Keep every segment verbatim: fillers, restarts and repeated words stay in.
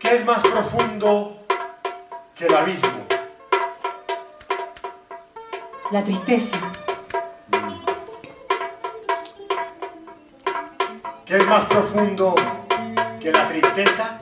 ¿Qué es más profundo que el abismo? La tristeza. ¿Qué es más profundo que la tristeza?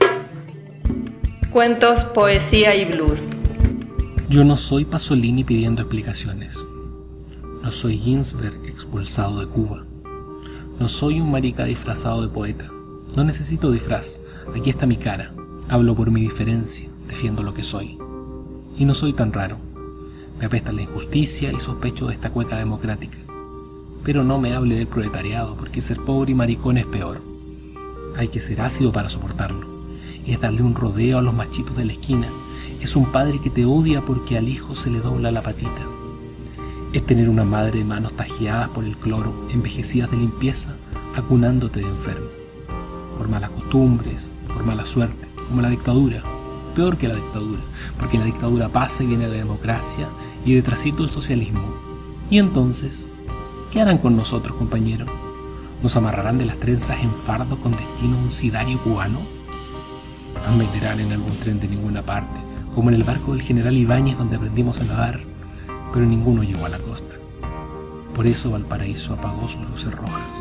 Cuentos, poesía y blues. Yo no soy Pasolini pidiendo explicaciones. No soy Ginsberg expulsado de Cuba. No soy un marica disfrazado de poeta. No necesito disfraz. Aquí está mi cara. Hablo por mi diferencia. Defiendo lo que soy. Y no soy tan raro. Me apesta la injusticia y sospecho de esta cueca democrática. Pero no me hable del proletariado, porque ser pobre y maricón es peor. Hay que ser ácido para soportarlo. Es darle un rodeo a los machitos de la esquina. Es un padre que te odia porque al hijo se le dobla la patita. Es tener una madre de manos tajeadas por el cloro, envejecidas de limpieza, acunándote de enfermo. Por malas costumbres, por mala suerte, como la dictadura. Peor que la dictadura, porque la dictadura pasa y viene la democracia y detrásito el socialismo. Y entonces, ¿qué harán con nosotros, compañeros? ¿Nos amarrarán de las trenzas en fardo con destino a un sidario cubano? Nos meterán en algún tren de ninguna parte, como en el barco del general Ibáñez donde aprendimos a nadar, pero ninguno llegó a la costa. Por eso Valparaíso apagó sus luces rojas.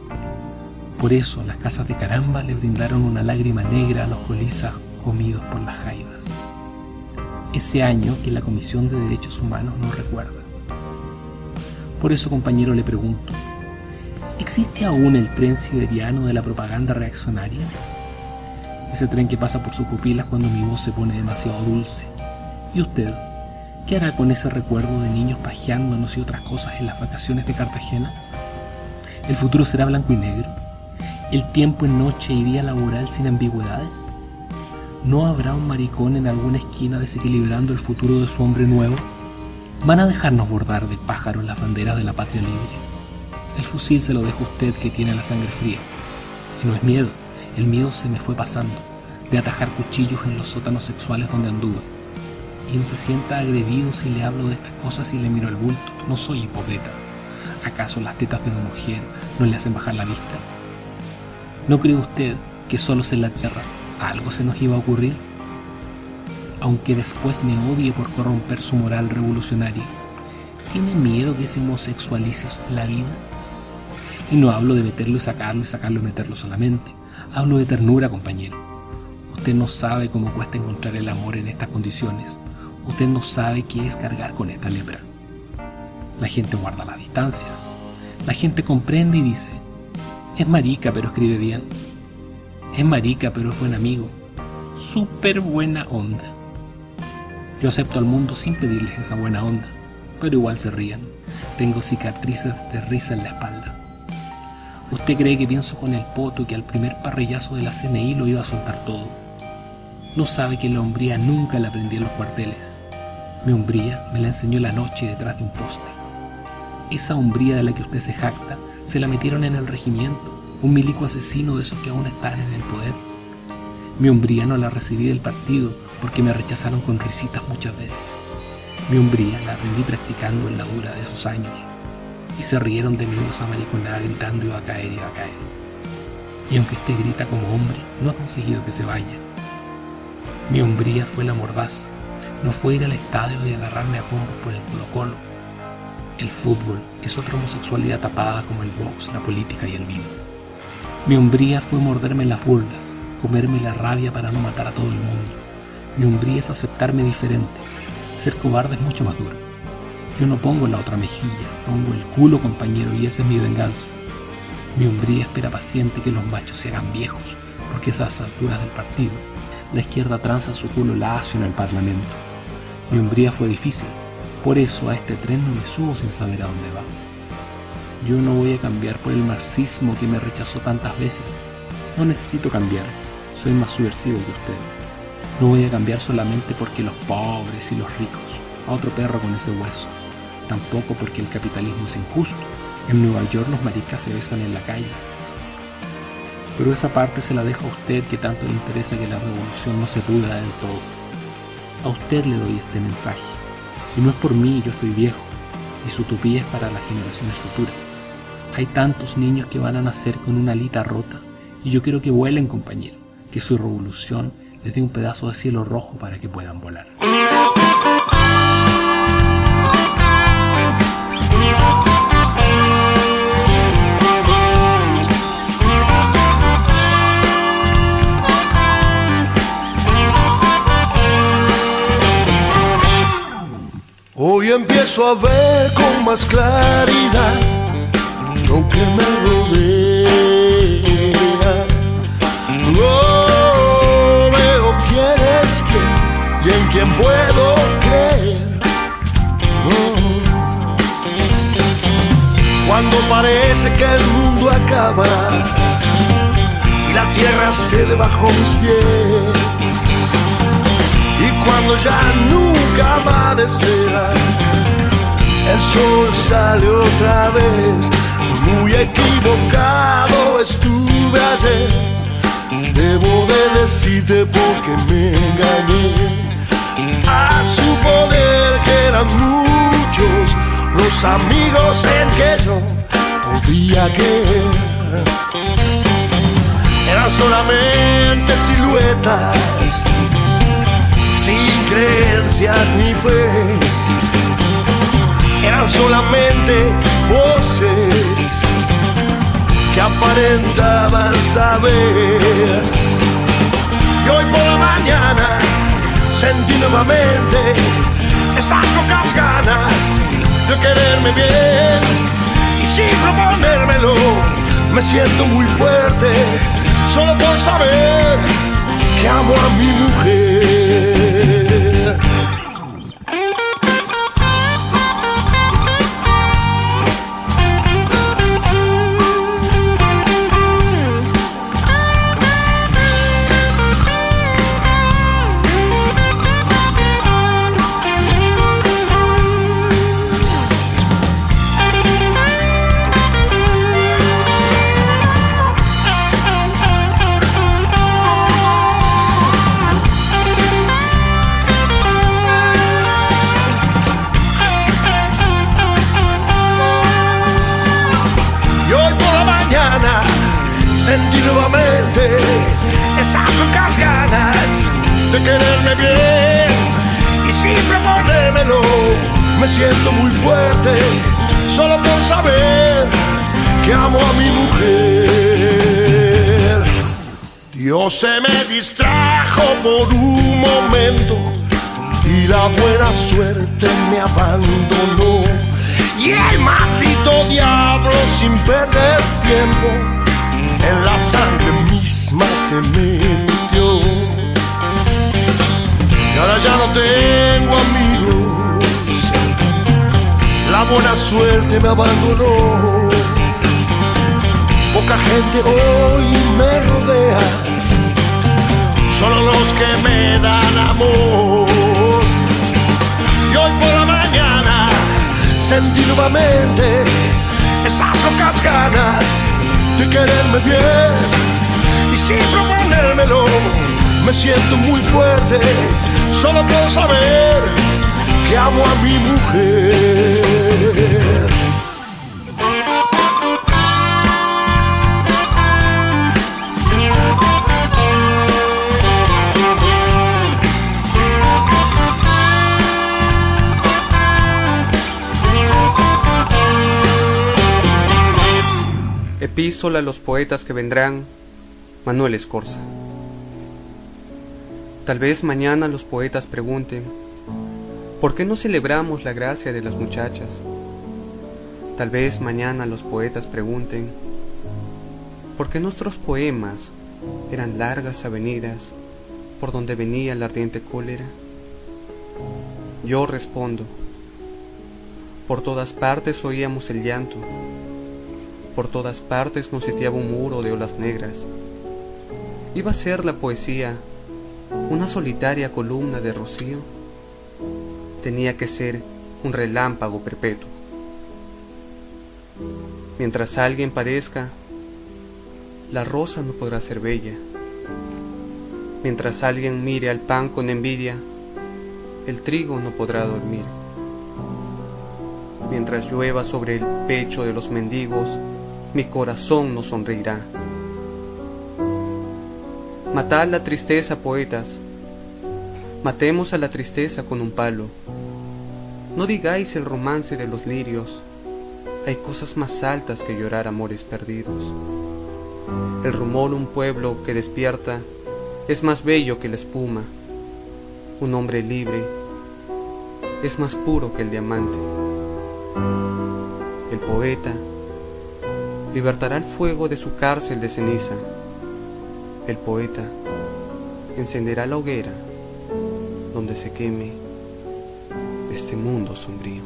Por eso las casas de Caramba le brindaron una lágrima negra a los colizas comidos por las jaivas. Ese año que la Comisión de Derechos Humanos no recuerda. Por eso, compañero, le pregunto, ¿existe aún el tren siberiano de la propaganda reaccionaria? Ese tren que pasa por sus pupilas cuando mi voz se pone demasiado dulce. ¿Y usted? ¿Qué hará con ese recuerdo de niños pajeándonos y otras cosas en las vacaciones de Cartagena? ¿El futuro será blanco y negro? ¿El tiempo en noche y día laboral sin ambigüedades? ¿No habrá un maricón en alguna esquina desequilibrando el futuro de su hombre nuevo? ¿Van a dejarnos bordar de pájaros las banderas de la patria libre? El fusil se lo deja usted que tiene la sangre fría. Y no es miedo, el miedo se me fue pasando, de atajar cuchillos en los sótanos sexuales donde anduve. Y no se sienta agredido si le hablo de estas cosas y le miro el bulto. No soy hipócrita. ¿Acaso las tetas de una mujer no le hacen bajar la vista? ¿No cree usted que solos en la tierra algo se nos iba a ocurrir? Aunque después me odie por corromper su moral revolucionaria, ¿tiene miedo que se homosexualice la vida? Y no hablo de meterlo y sacarlo y sacarlo y meterlo solamente. Hablo de ternura, compañero. Usted no sabe cómo cuesta encontrar el amor en estas condiciones. Usted no sabe qué es cargar con esta lepra. La gente guarda las distancias. La gente comprende y dice, es marica pero escribe bien. Es marica pero es buen amigo. Súper buena onda. Yo acepto al mundo sin pedirles esa buena onda, pero igual se ríen. Tengo cicatrices de risa en la espalda. ¿Usted cree que pienso con el poto y que al primer parrillazo de la C N I lo iba a soltar todo? No sabe que la hombría nunca la aprendí en los cuarteles. Mi hombría me la enseñó la noche detrás de un poste. Esa hombría de la que usted se jacta, se la metieron en el regimiento, un milico asesino de esos que aún están en el poder. Mi hombría no la recibí del partido porque me rechazaron con risitas muchas veces. Mi hombría la aprendí practicando en la dura de esos años. Y se rieron de mi voz amariconada gritando iba a caer, iba a caer. Y aunque usted grita como hombre, no ha conseguido que se vaya. Mi hombría fue la mordaza, no fue ir al estadio y agarrarme a pombo por el Colo-Colo. El fútbol es otra homosexualidad tapada como el box, la política y el vino. Mi hombría fue morderme las burlas, comerme la rabia para no matar a todo el mundo. Mi hombría es aceptarme diferente. Ser cobarde es mucho más duro. Yo no pongo la otra mejilla, pongo el culo, compañero, y esa es mi venganza. Mi hombría espera paciente que los machos se hagan viejos, porque a esas alturas del partido, la izquierda tranza su culo lacio en el parlamento. Mi hombría fue difícil, por eso a este tren no me subo sin saber a dónde va. Yo no voy a cambiar por el marxismo que me rechazó tantas veces. No necesito cambiar, soy más subversivo que usted. No voy a cambiar solamente porque los pobres y los ricos, a otro perro con ese hueso. Tampoco porque el capitalismo es injusto. En Nueva York los maricas se besan en la calle. Pero esa parte se la dejo a usted que tanto le interesa que la revolución no se pudra del todo. A usted le doy este mensaje. Y no es por mí, yo estoy viejo. Y su utopía es para las generaciones futuras. Hay tantos niños que van a nacer con una alita rota. Y yo quiero que vuelen, compañero. Que su revolución les dé un pedazo de cielo rojo para que puedan volar. Hoy empiezo a ver con más claridad lo que me rodea. Oh, veo quién es quién y en quién puedo creer. Oh. Cuando parece que el mundo acaba y la tierra cede bajo mis pies, y cuando ya nunca amanecerá, el sol sale otra vez. Muy equivocado estuve ayer, debo de decirte porque me engañé. A suponer que eran muchos los amigos en que yo podía creer, eran solamente siluetas sin creencias ni fe, eran solamente voces que aparentaban saber. Y hoy por la mañana sentí nuevamente esas locas ganas de quererme bien, y sin proponérmelo me siento muy fuerte solo por saber que amo a mi mujer. Sentí nuevamente esas locas ganas de quererme bien, y sin proponérmelo me siento muy fuerte solo por saber que amo a mi mujer. Dios se me distrajo por un momento y la buena suerte me abandonó, y el maldito diablo sin perder tiempo en la sangre misma se me metió. Y ahora ya no tengo amigos, la buena suerte me abandonó. Poca gente hoy me rodea, solo los que me dan amor. Y hoy por la mañana sentí nuevamente esas locas ganas de quererme bien, y sin proponérmelo me siento muy fuerte solo por saber que amo a mi mujer. Epístola a los poetas que vendrán, Manuel Escorza. Tal vez mañana los poetas pregunten, ¿por qué no celebramos la gracia de las muchachas? Tal vez mañana los poetas pregunten, ¿por qué nuestros poemas eran largas avenidas por donde venía la ardiente cólera? Yo respondo, por todas partes oíamos el llanto, por todas partes nos sitiaba un muro de olas negras. ¿Iba a ser la poesía una solitaria columna de rocío? Tenía que ser un relámpago perpetuo. Mientras alguien padezca, la rosa no podrá ser bella. Mientras alguien mire al pan con envidia, el trigo no podrá dormir. Mientras llueva sobre el pecho de los mendigos, mi corazón no sonreirá. Matad la tristeza, poetas. Matemos a la tristeza con un palo. No digáis el romance de los lirios. Hay cosas más altas que llorar amores perdidos. El rumor de un pueblo que despierta es más bello que la espuma. Un hombre libre es más puro que el diamante. El poeta libertará el fuego de su cárcel de ceniza. El poeta encenderá la hoguera donde se queme este mundo sombrío.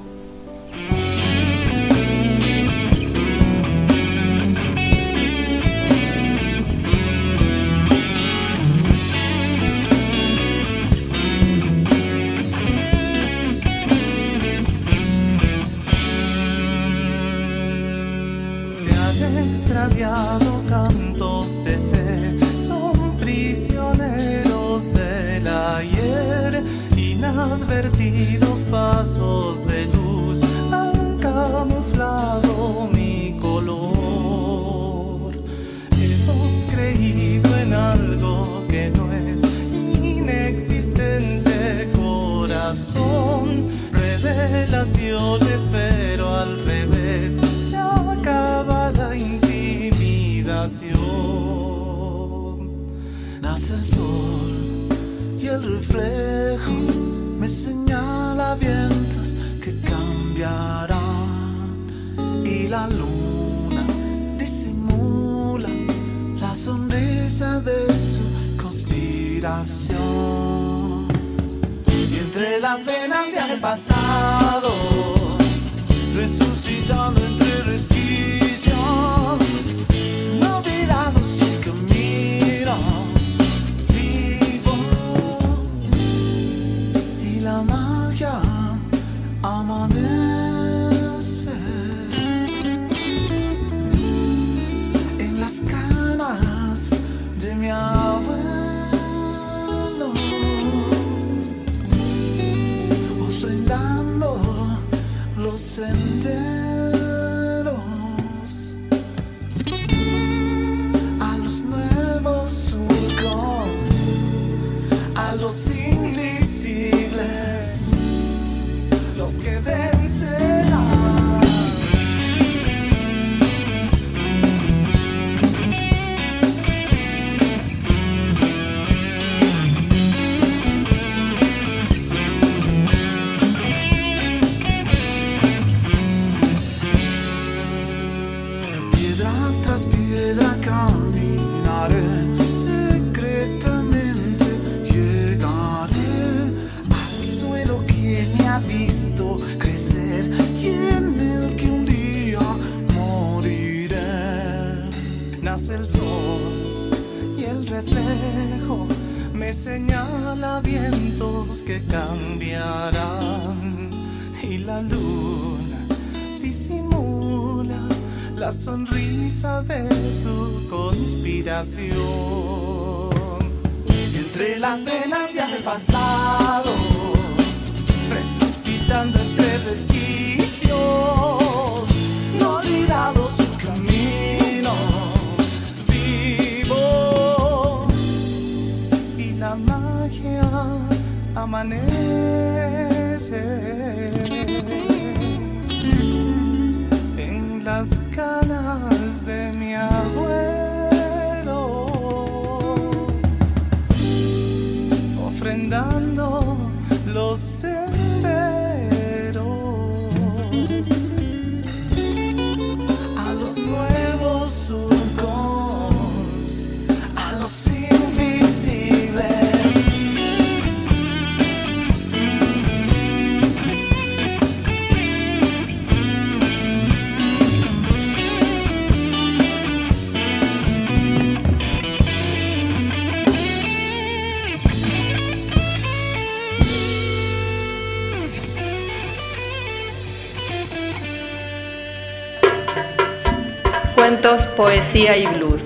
Extraviado cantos de fe, son prisioneros del ayer. Inadvertidos pasos de luz han camuflado mi color. Hemos creído en algo que no es inexistente, corazón. Revelaciones, pero al revés se acaba la intimidación. Nace el sol y el reflejo me señala vientos que cambiarán, y la luna disimula la sonrisa de su conspiración. Y entre las venas viaja el pasado, resucitando entre resquicios, no olvidado su camino vivo, y la magia amanece en las canas de mi abuelo, ofrendando los senderos a los nuevos surcos, a los invisibles, los que vencerán. Piedra caminaré, secretamente llegaré al suelo que me ha visto crecer y en el que un día moriré. Nace el sol y el reflejo me señala vientos que cambiarán, y la luna disimula la sonrisa de su conspiración. Entre las venas viaja el pasado, resucitando entre resquicios, no olvidado su camino vivo, y la magia amanece las canas de mi abuelo, ofrendando los senderos a los nuevos surcos, a los invisibles. Cuentos, poesía y blues.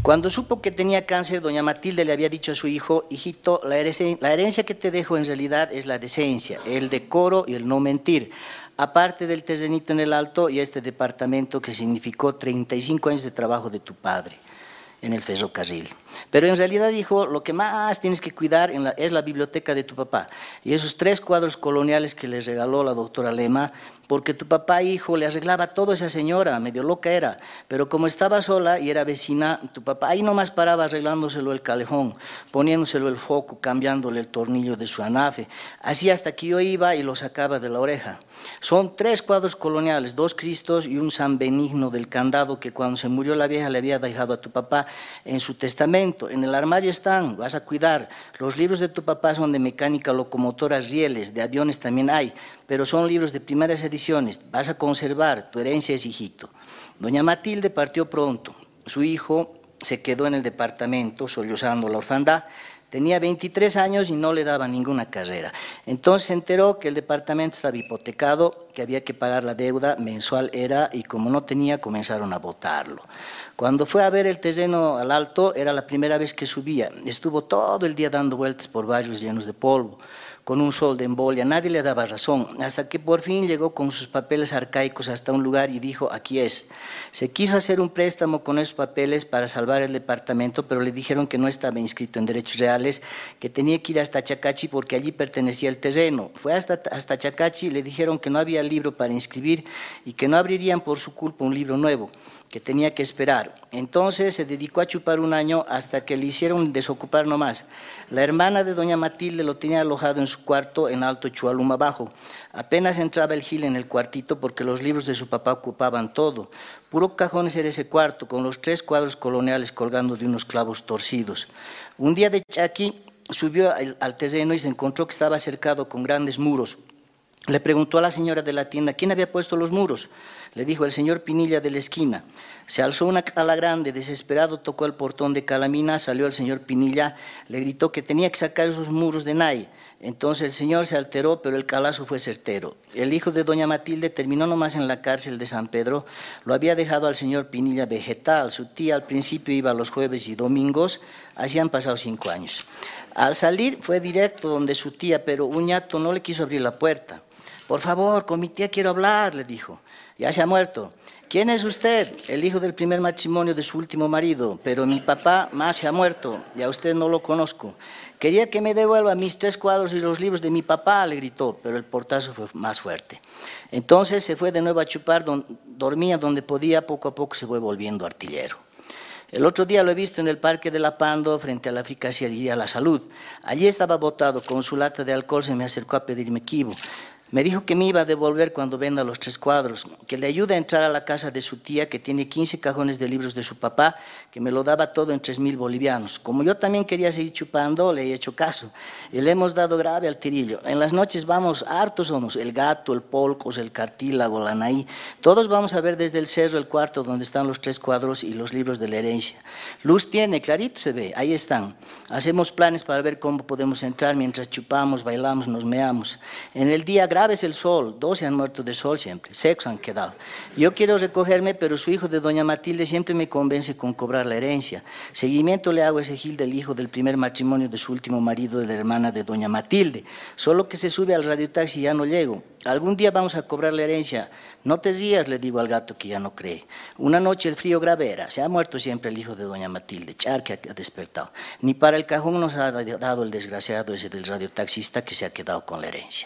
Cuando supo que tenía cáncer, doña Matilde le había dicho a su hijo: hijito, la herencia, la herencia que te dejo en realidad es la decencia, el decoro y el no mentir. Aparte del terrenito en el Alto y este departamento que significó treinta y cinco años de trabajo de tu padre en el ferrocarril. Pero en realidad, hijo, lo que más tienes que cuidar en la, es la biblioteca de tu papá y esos tres cuadros coloniales que les regaló la doctora Lema, porque tu papá, hijo, le arreglaba todo a esa señora, medio loca era, pero como estaba sola y era vecina, tu papá ahí nomás paraba arreglándoselo el calefón, poniéndoselo el foco, cambiándole el tornillo de su anafe, así hasta que yo iba y lo sacaba de la oreja. Son tres cuadros coloniales, dos Cristos y un San Benigno del Candado que cuando se murió la vieja le había dejado a tu papá en su testamento. En el armario están, vas a cuidar. Los libros de tu papá son de mecánica locomotora, rieles, de aviones también hay, pero son libros de primeras ediciones, vas a conservar, tu herencia es hijito. Doña Matilde partió pronto, su hijo se quedó en el departamento sollozando la orfandad. Tenía veintitrés años y no le daba ninguna carrera. Entonces se enteró que el departamento estaba hipotecado, que había que pagar la deuda, mensual era, y como no tenía, comenzaron a botarlo. Cuando fue a ver el terreno al Alto, era la primera vez que subía. Estuvo todo el día dando vueltas por valles llenos de polvo, con un sol de embolia, nadie le daba razón, hasta que por fin llegó con sus papeles arcaicos hasta un lugar y dijo: aquí es. Se quiso hacer un préstamo con esos papeles para salvar el departamento, pero le dijeron que no estaba inscrito en derechos reales, que tenía que ir hasta Chacachi porque allí pertenecía el terreno. Fue hasta, hasta Chacachi y le dijeron que no había libro para inscribir y que no abrirían por su culpa un libro nuevo, que tenía que esperar. Entonces se dedicó a chupar un año hasta que le hicieron desocupar nomás. La hermana de doña Matilde lo tenía alojado en su cuarto en Alto Chualuma Bajo. Apenas entraba el Gil en el cuartito porque los libros de su papá ocupaban todo. Puro cajones era ese cuarto, con los tres cuadros coloniales colgando de unos clavos torcidos. Un día de Chaqui subió al, al terreno y se encontró que estaba cercado con grandes muros. Le preguntó a la señora de la tienda quién había puesto los muros. Le dijo: el señor Pinilla de la esquina. Se alzó una cala grande, desesperado tocó el portón de Calamina, salió el señor Pinilla, le gritó que tenía que sacar esos muros de Nay. Entonces el señor se alteró, pero el calazo fue certero. El hijo de doña Matilde terminó nomás en la cárcel de San Pedro, lo había dejado al señor Pinilla vegetal. Su tía al principio iba los jueves y domingos, así han pasado cinco años. Al salir fue directo donde su tía, pero un ñato no le quiso abrir la puerta. Por favor, con mi tía quiero hablar, le dijo. Ya se ha muerto. ¿Quién es usted? El hijo del primer matrimonio de su último marido, pero mi papá más se ha muerto y a usted no lo conozco. Quería que me devuelva mis tres cuadros y los libros de mi papá, le gritó, pero el portazo fue más fuerte. Entonces se fue de nuevo a chupar, don, dormía donde podía, poco a poco se fue volviendo artillero. El otro día lo he visto en el Parque de la Pando, frente a la Eficacia La Salud. Allí estaba botado con su lata de alcohol, se me acercó a pedirme quibo. Me dijo que me iba a devolver cuando venda los tres cuadros, que le ayude a entrar a la casa de su tía, que tiene quince cajones de libros de su papá, que me lo daba todo en tres mil bolivianos. Como yo también quería seguir chupando, le he hecho caso. Y le hemos dado grave al tirillo. En las noches vamos, hartos somos, el gato, el polcos, el cartílago, la naí. Todos vamos a ver desde el cerro el cuarto donde están los tres cuadros y los libros de la herencia. Luz tiene, clarito se ve, ahí están. Hacemos planes para ver cómo podemos entrar mientras chupamos, bailamos, nos meamos. En el día grave es el sol, doce han muerto de sol siempre, secos han quedado. Yo quiero recogerme, pero su hijo de doña Matilde siempre me convence con cobrar la herencia. Seguimiento le hago a ese Gil del hijo del primer matrimonio de su último marido, de la hermana de doña Matilde. Solo que se sube al radiotaxi y ya no llego. Algún día vamos a cobrar la herencia. No te rías, le digo al gato que ya no cree. Una noche el frío grave era. Se ha muerto siempre el hijo de doña Matilde. Charque ha despertado. Ni para el cajón nos ha dado el desgraciado ese del radiotaxista que se ha quedado con la herencia.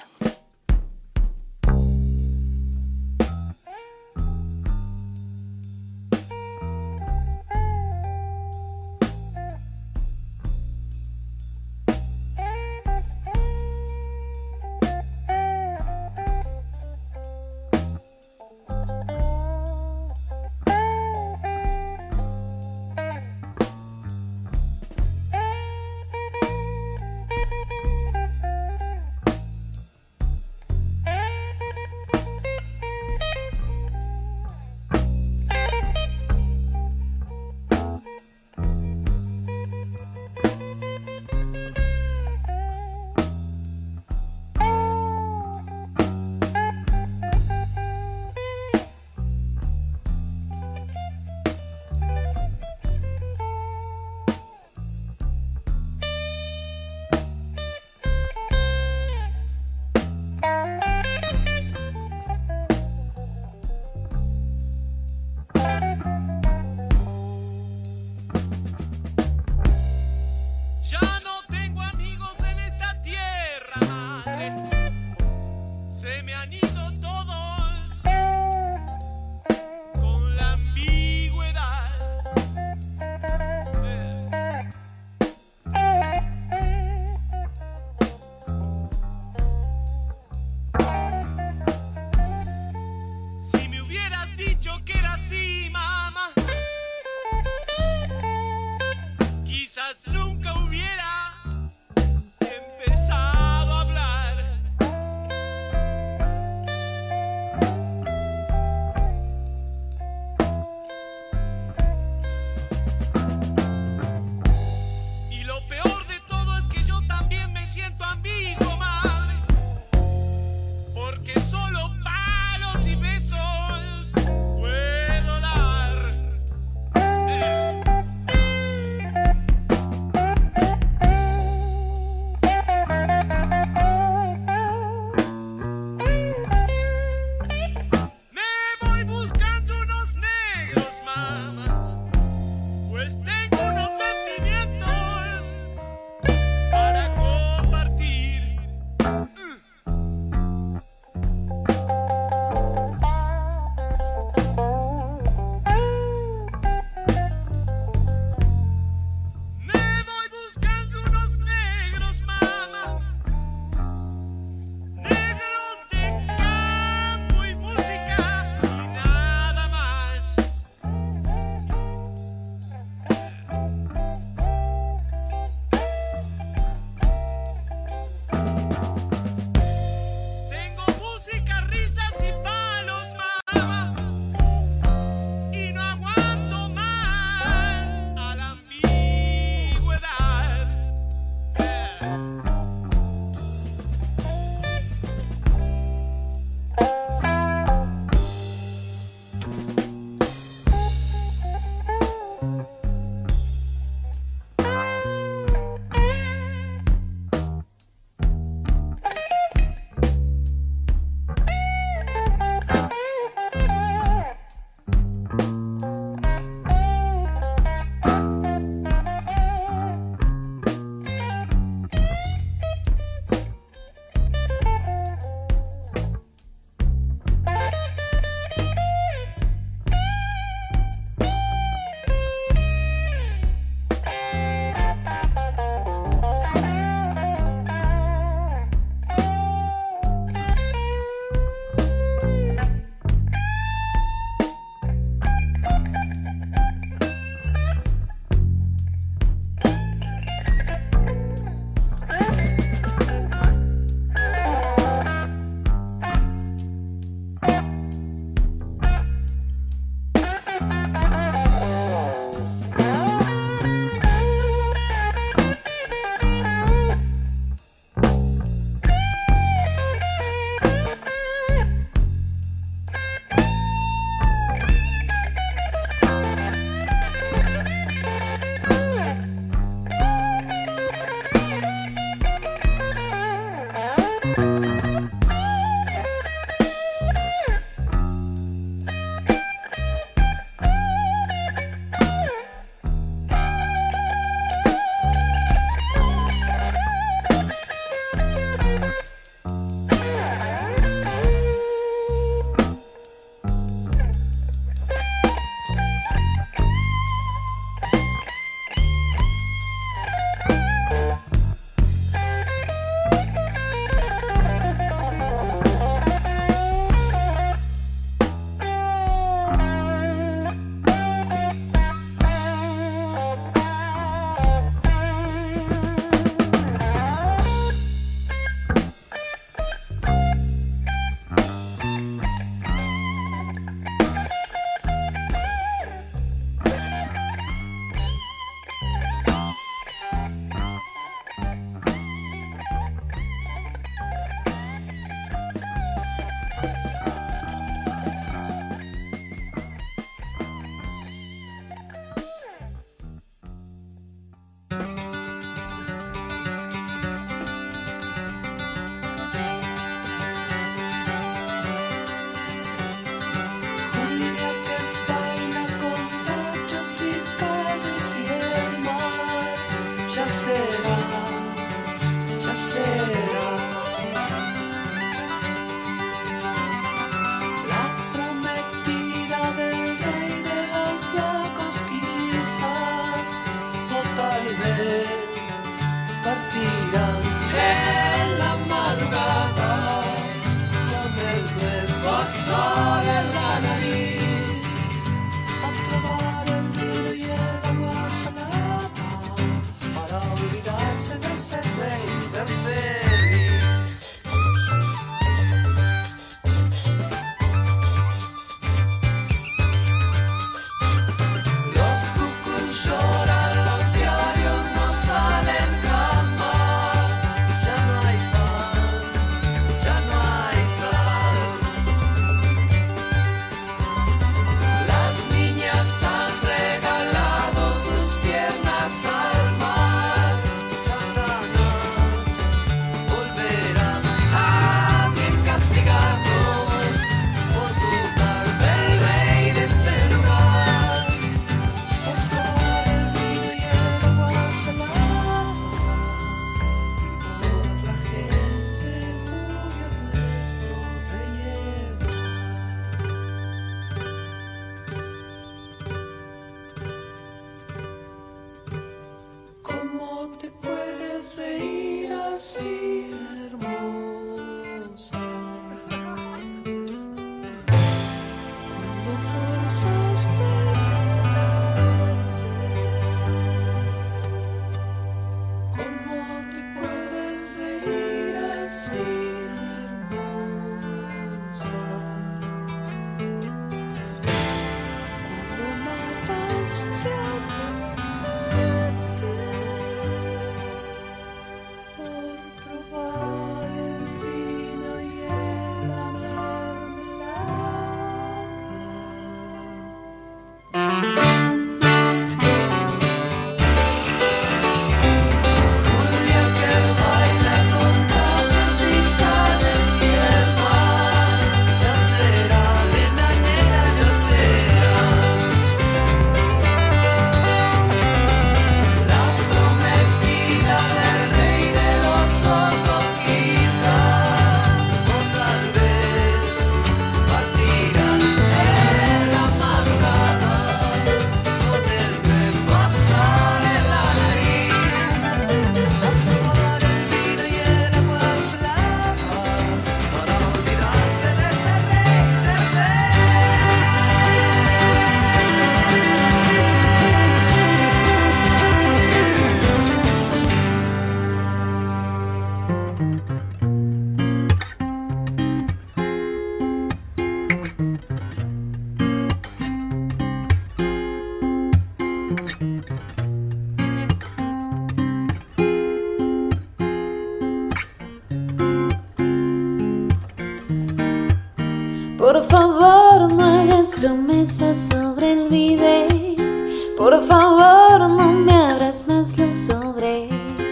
Por favor, no hagas promesas sobre el video. Por favor, no me abras más los sobres.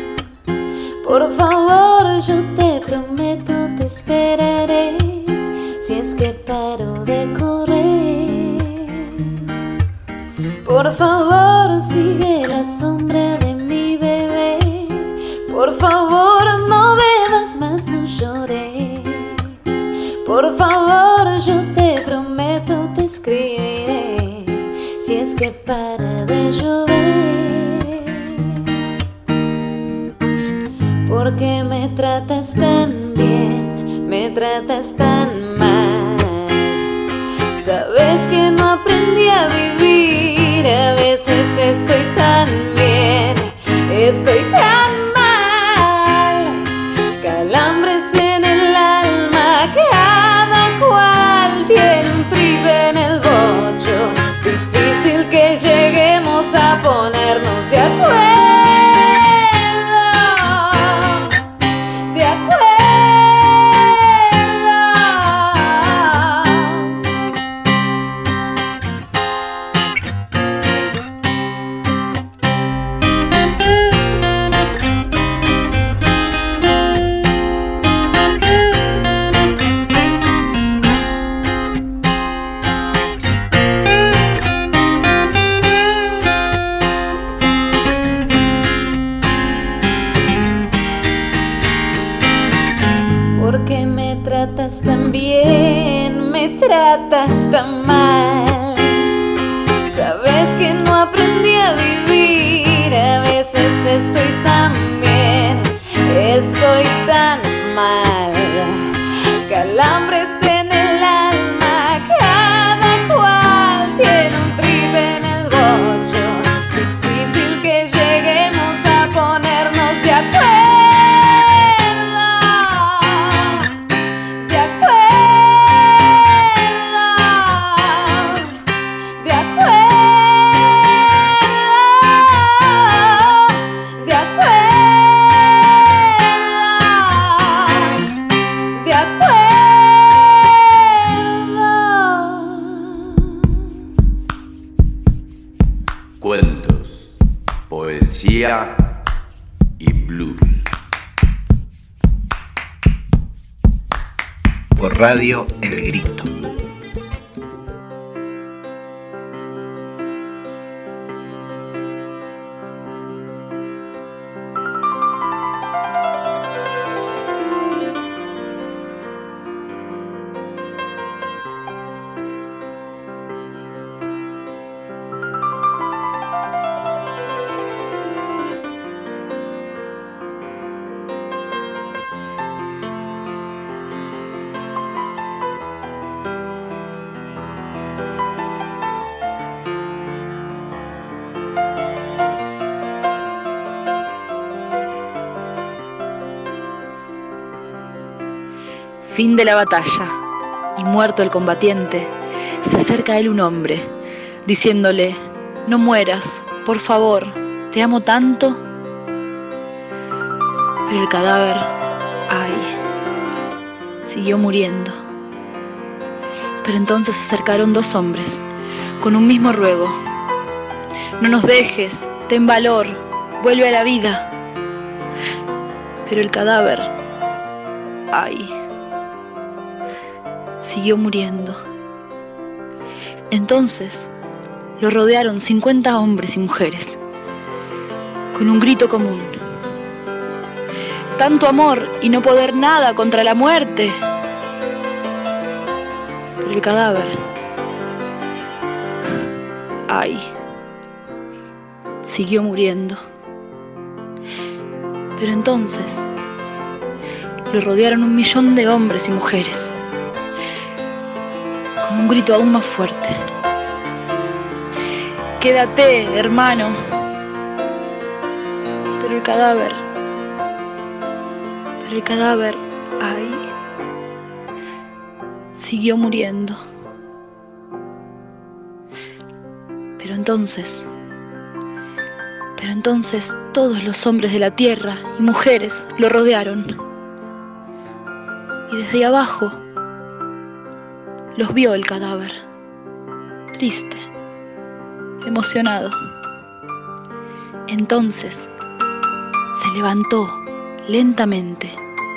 Por favor, yo te prometo, te esperaré. Si es que paro de correr. Por favor, sigue la sombra de mi bebé. Por favor, no bebas más, no llores. Por favor, yo te prometo, te escribiré. Si es que para de llover. Porque me tratas tan bien, me tratas tan mal. Sabes que no aprendí a vivir. A veces estoy tan bien, estoy tan mal. Calambres en el alma, cada cual tiene un tripe en el bocho. Difícil que lleguemos a ponernos de acuerdo. De acuerdo. Porque me tratas tan bien, me tratas tan mal. Sabes que no aprendí a vivir. A veces estoy tan bien, estoy tan mal. Calambres en el alma, cada cual tiene un tripe en el bocho. Difícil que lleguemos a ponernos de acuerdo. Cuentos, poesía y blues. Por Radio El Grito. Fin de la batalla, y muerto el combatiente, se acerca a él un hombre, diciéndole: no mueras, por favor, te amo tanto. Pero el cadáver, ay, siguió muriendo. Pero entonces se acercaron dos hombres, con un mismo ruego. No nos dejes, ten valor, vuelve a la vida. Pero el cadáver, ay, siguió muriendo. Entonces lo rodearon cincuenta hombres y mujeres, con un grito común. Tanto amor y no poder nada contra la muerte. Pero el cadáver, ay, siguió muriendo. Pero entonces lo rodearon un millón de hombres y mujeres, con un grito aún más fuerte. Quédate, hermano. Pero el cadáver, pero el cadáver, ay, siguió muriendo. Pero entonces, pero entonces todos los hombres de la tierra y mujeres lo rodearon. Y desde abajo los vio el cadáver, triste, emocionado. Entonces se levantó lentamente,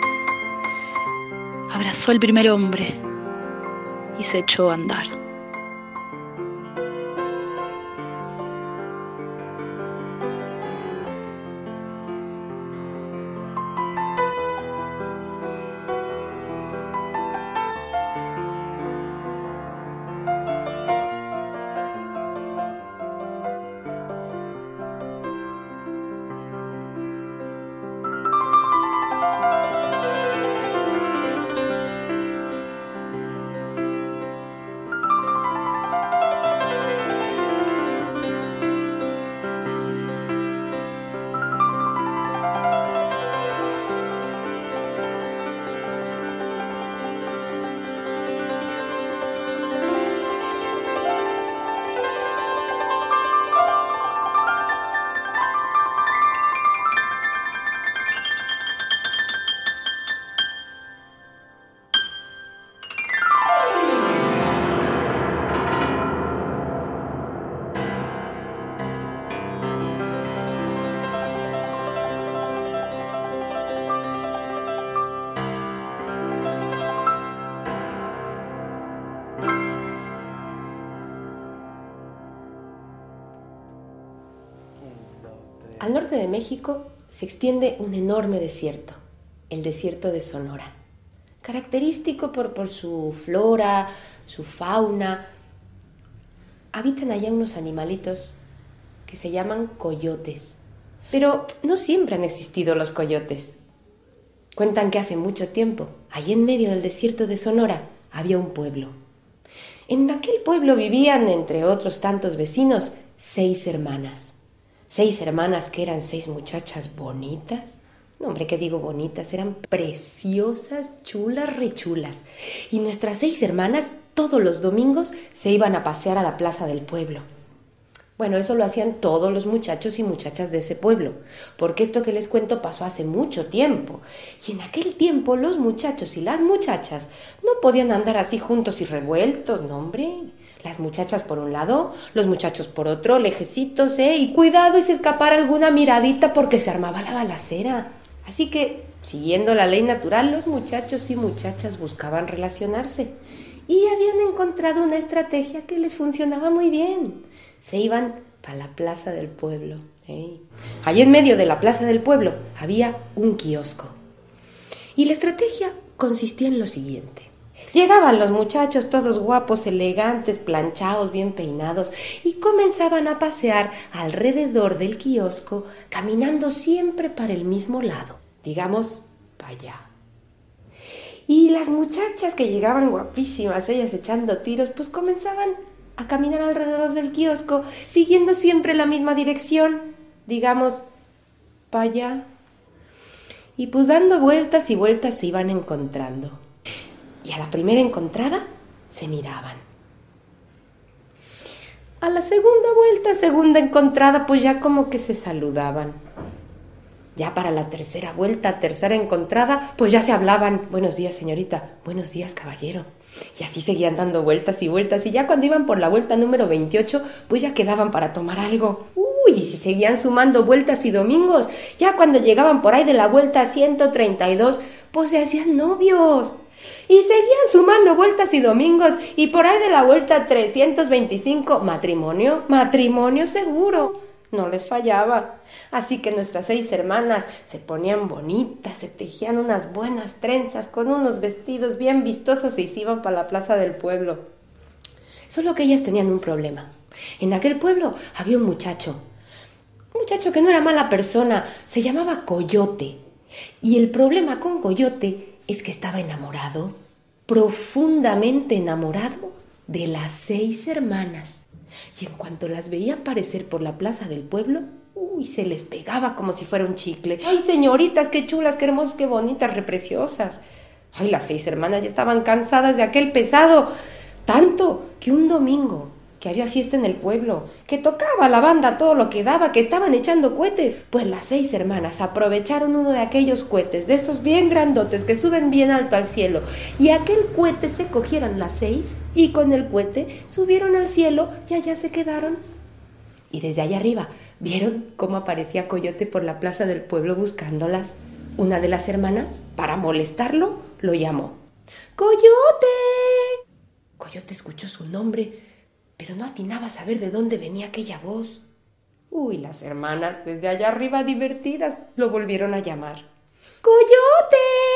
abrazó al primer hombre y se echó a andar. Al norte de México se extiende un enorme desierto, el desierto de Sonora, característico por, por su flora, su fauna. Habitan allá unos animalitos que se llaman coyotes, pero no siempre han existido los coyotes. Cuentan que hace mucho tiempo, allí en medio del desierto de Sonora, había un pueblo. En aquel pueblo vivían, entre otros tantos vecinos, seis hermanas. Seis hermanas que eran seis muchachas bonitas. No, hombre, ¿qué digo bonitas? Eran preciosas, chulas, rechulas. Y nuestras seis hermanas todos los domingos se iban a pasear a la plaza del pueblo. Bueno, eso lo hacían todos los muchachos y muchachas de ese pueblo, porque esto que les cuento pasó hace mucho tiempo. Y en aquel tiempo los muchachos y las muchachas no podían andar así juntos y revueltos, no, hombre. Las muchachas por un lado, los muchachos por otro, lejecitos, ¿eh? Y cuidado y se escapara alguna miradita porque se armaba la balacera. Así que, siguiendo la ley natural, los muchachos y muchachas buscaban relacionarse. Y habían encontrado una estrategia que les funcionaba muy bien. Se iban para la plaza del pueblo. ¿eh? Allí en medio de la plaza del pueblo había un kiosco. Y la estrategia consistía en lo siguiente. Llegaban los muchachos todos guapos, elegantes, planchados, bien peinados, y comenzaban a pasear alrededor del kiosco, caminando siempre para el mismo lado, digamos, para allá. Y las muchachas que llegaban guapísimas, ellas echando tiros, pues comenzaban a caminar alrededor del kiosco, siguiendo siempre la misma dirección, digamos, para allá. Y pues dando vueltas y vueltas se iban encontrando. Y a la primera encontrada se miraban. A la segunda vuelta, segunda encontrada, pues ya como que se saludaban. Ya para la tercera vuelta, tercera encontrada, pues ya se hablaban. Buenos días, señorita. Buenos días, caballero. Y así seguían dando vueltas y vueltas. Y ya cuando iban por la vuelta número veintiocho, pues ya quedaban para tomar algo. Uy, y si seguían sumando vueltas y domingos, ya cuando llegaban por ahí de la vuelta ciento treinta y dos, pues se hacían novios. Y seguían sumando vueltas y domingos, y por ahí de la vuelta trescientos veinticinco, matrimonio, matrimonio seguro. No les fallaba. Así que nuestras seis hermanas se ponían bonitas, se tejían unas buenas trenzas con unos vestidos bien vistosos y se iban para la plaza del pueblo. Solo que ellas tenían un problema. En aquel pueblo había un muchacho, un muchacho que no era mala persona, se llamaba Coyote. Y el problema con Coyote es que estaba enamorado, profundamente enamorado de las seis hermanas. Y en cuanto las veía aparecer por la plaza del pueblo, uy, se les pegaba como si fuera un chicle. ¡Ay, señoritas, qué chulas, qué hermosas, qué bonitas, repreciosas! Ay, las seis hermanas ya estaban cansadas de aquel pesado, tanto que un domingo, que había fiesta en el pueblo, que tocaba la banda todo lo que daba, que estaban echando cohetes, pues las seis hermanas aprovecharon uno de aquellos cohetes, de esos bien grandotes que suben bien alto al cielo, y aquel cohete se cogieron las seis, y con el cohete subieron al cielo y allá se quedaron. Y desde allá arriba vieron cómo aparecía Coyote por la plaza del pueblo buscándolas. Una de las hermanas, para molestarlo, lo llamó. ¡Coyote! Coyote escuchó su nombre, pero no atinaba a saber de dónde venía aquella voz. Uy, las hermanas, desde allá arriba divertidas, lo volvieron a llamar. ¡Coyote!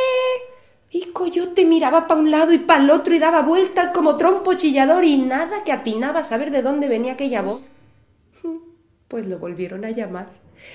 Y Coyote miraba para un lado y para el otro y daba vueltas como trompo chillador y nada que atinaba a saber de dónde venía aquella voz. Pues lo volvieron a llamar.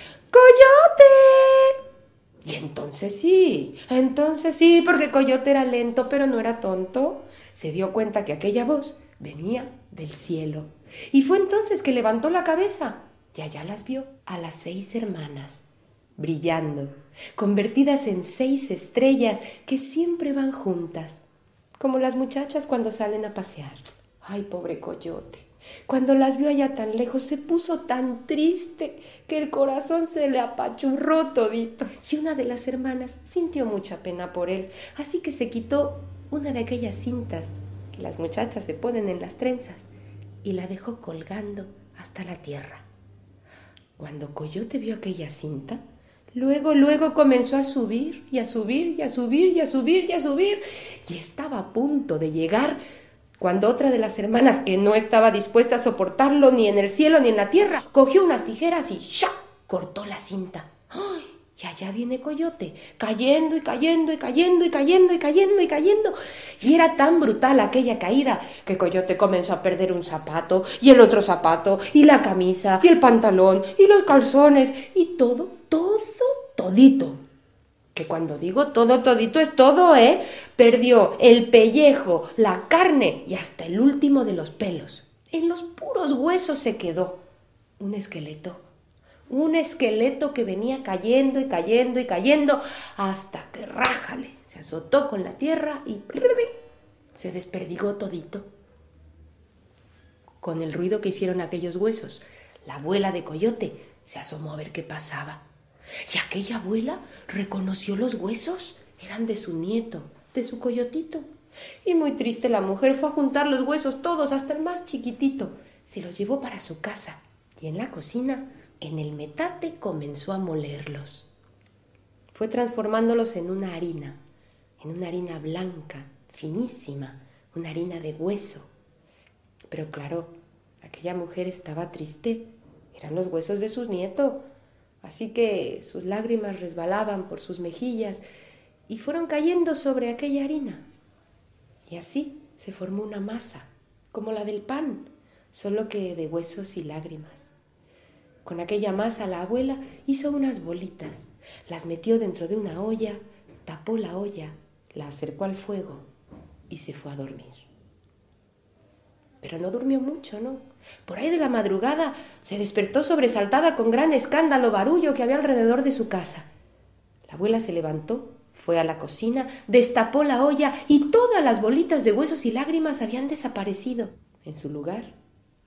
¡Coyote! Y entonces sí, entonces sí, porque Coyote era lento, pero no era tonto. Se dio cuenta que aquella voz venía del cielo. Y fue entonces que levantó la cabeza y allá las vio a las seis hermanas, brillando, convertidas en seis estrellas que siempre van juntas, como las muchachas cuando salen a pasear. Ay, pobre Coyote, cuando las vio allá tan lejos se puso tan triste que el corazón se le apachurró todito. Y una de las hermanas sintió mucha pena por él, así que se quitó una de aquellas cintas que las muchachas se ponen en las trenzas y la dejó colgando hasta la tierra. Cuando Coyote vio aquella cinta, luego, luego comenzó a subir y a subir y a subir y a subir y a subir y estaba a punto de llegar cuando otra de las hermanas, que no estaba dispuesta a soportarlo ni en el cielo ni en la tierra, cogió unas tijeras y ¡sha! Cortó la cinta. ¡Ay! Y allá viene Coyote, cayendo y cayendo y cayendo y cayendo y cayendo y cayendo. Y era tan brutal aquella caída que Coyote comenzó a perder un zapato y el otro zapato y la camisa y el pantalón y los calzones y todo, todo, todito. Que cuando digo todo, todito es todo, ¿eh? Perdió el pellejo, la carne y hasta el último de los pelos. En los puros huesos se quedó un esqueleto. Un esqueleto que venía cayendo y cayendo y cayendo hasta que rájale, se azotó con la tierra y se desperdigó todito. Con el ruido que hicieron aquellos huesos, la abuela de Coyote se asomó a ver qué pasaba. Y aquella abuela reconoció los huesos, eran de su nieto, de su Coyotito. Y muy triste la mujer fue a juntar los huesos todos, hasta el más chiquitito. Se los llevó para su casa y en la cocina, en el metate, comenzó a molerlos. Fue transformándolos en una harina, en una harina blanca, finísima, una harina de hueso. Pero claro, aquella mujer estaba triste, eran los huesos de sus nietos, así que sus lágrimas resbalaban por sus mejillas y fueron cayendo sobre aquella harina. Y así se formó una masa, como la del pan, solo que de huesos y lágrimas. Con aquella masa la abuela hizo unas bolitas, las metió dentro de una olla, tapó la olla, la acercó al fuego y se fue a dormir. Pero no durmió mucho, ¿no? Por ahí de la madrugada se despertó sobresaltada con gran escándalo, barullo que había alrededor de su casa. La abuela se levantó, fue a la cocina, destapó la olla y todas las bolitas de huesos y lágrimas habían desaparecido. En su lugar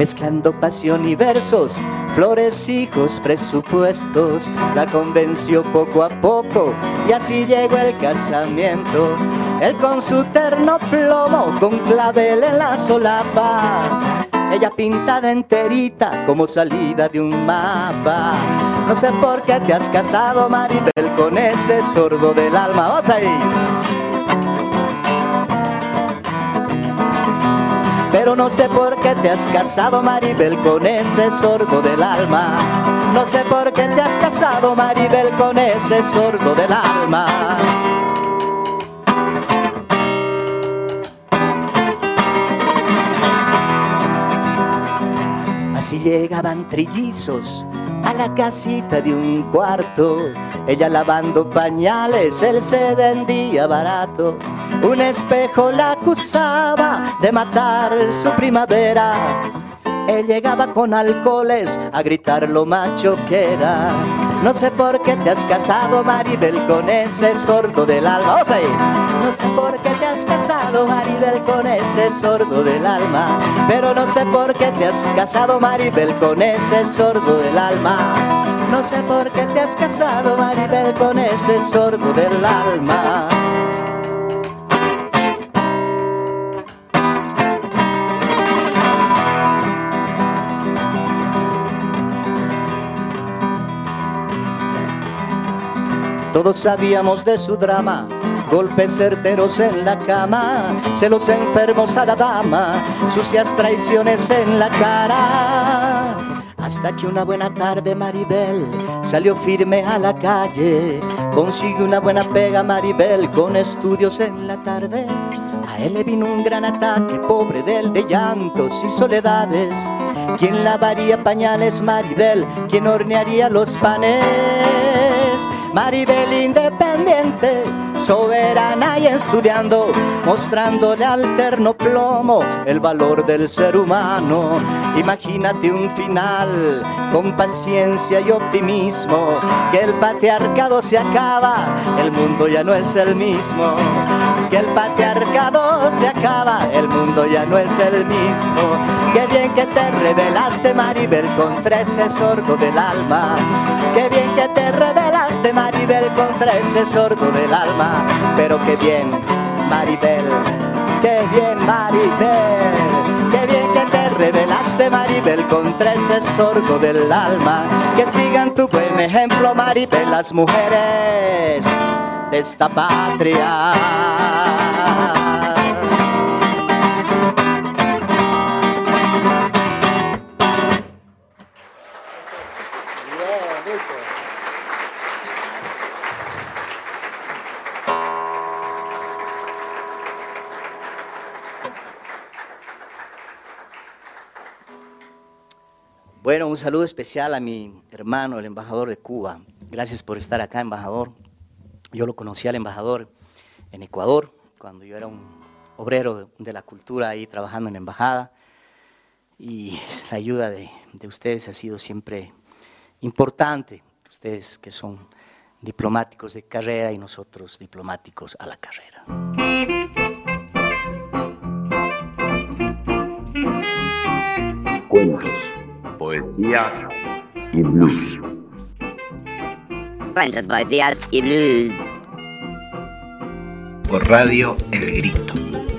mezclando pasión y versos, flores, hijos, presupuestos. La convenció poco a poco y así llegó el casamiento. Él con su terno plomo, con clavel en la solapa, ella pintada enterita como salida de un mapa. No sé por qué te has casado, Maribel, con ese sordo del alma. ¡Vamos ahí! Pero no sé por qué te has casado, Maribel, con ese sordo del alma. No sé por qué te has casado, Maribel, con ese sordo del alma. Así llegaban trillizos a la casita de un cuarto, ella lavando pañales, él se vendía barato. Un espejo la acusaba de matar su primavera. Él llegaba con alcoholes a gritar lo macho que era. No sé por qué te has casado, Maribel, con ese sordo del alma. ¡Vamos ahí! No sé por qué te has casado, Maribel, con ese sordo del alma. Pero no sé por qué te has casado, Maribel, con ese sordo del alma. No sé por qué te has casado, Maribel, con ese sordo del alma. Todos sabíamos de su drama, golpes certeros en la cama, celos enfermos a la dama, sucias traiciones en la cara. Hasta que una buena tarde Maribel salió firme a la calle, consiguió una buena pega Maribel con estudios en la tarde. A él le vino un gran ataque, pobre de él, de llantos y soledades. ¿Quién lavaría pañales, Maribel? ¿Quién hornearía los panes? Maribel independiente, soberana y estudiando, mostrándole al terno plomo el valor del ser humano. Imagínate un final con paciencia y optimismo, que el patriarcado se acaba, el mundo ya no es el mismo. Que el patriarcado se acaba, el mundo ya no es el mismo. Qué bien que te revelaste, Maribel, contra ese sordo del alma. Qué bien que te revelaste, Maribel, contra ese sordo del alma. Pero qué bien, Maribel, qué bien, Maribel, qué bien que te revelaste, Maribel, contra ese sordo del alma. Que sigan tu buen ejemplo, Maribel, las mujeres de esta patria. Bueno, un saludo especial a mi hermano, el embajador de Cuba. Gracias por estar acá, embajador. Yo lo conocí al embajador en Ecuador, cuando yo era un obrero de la cultura ahí trabajando en la embajada. Y la ayuda de, de ustedes ha sido siempre importante. Ustedes que son diplomáticos de carrera y nosotros diplomáticos a la carrera. Cuentos, poesía y blues. Cuentos, poesías y blues. Por Radio El Grito.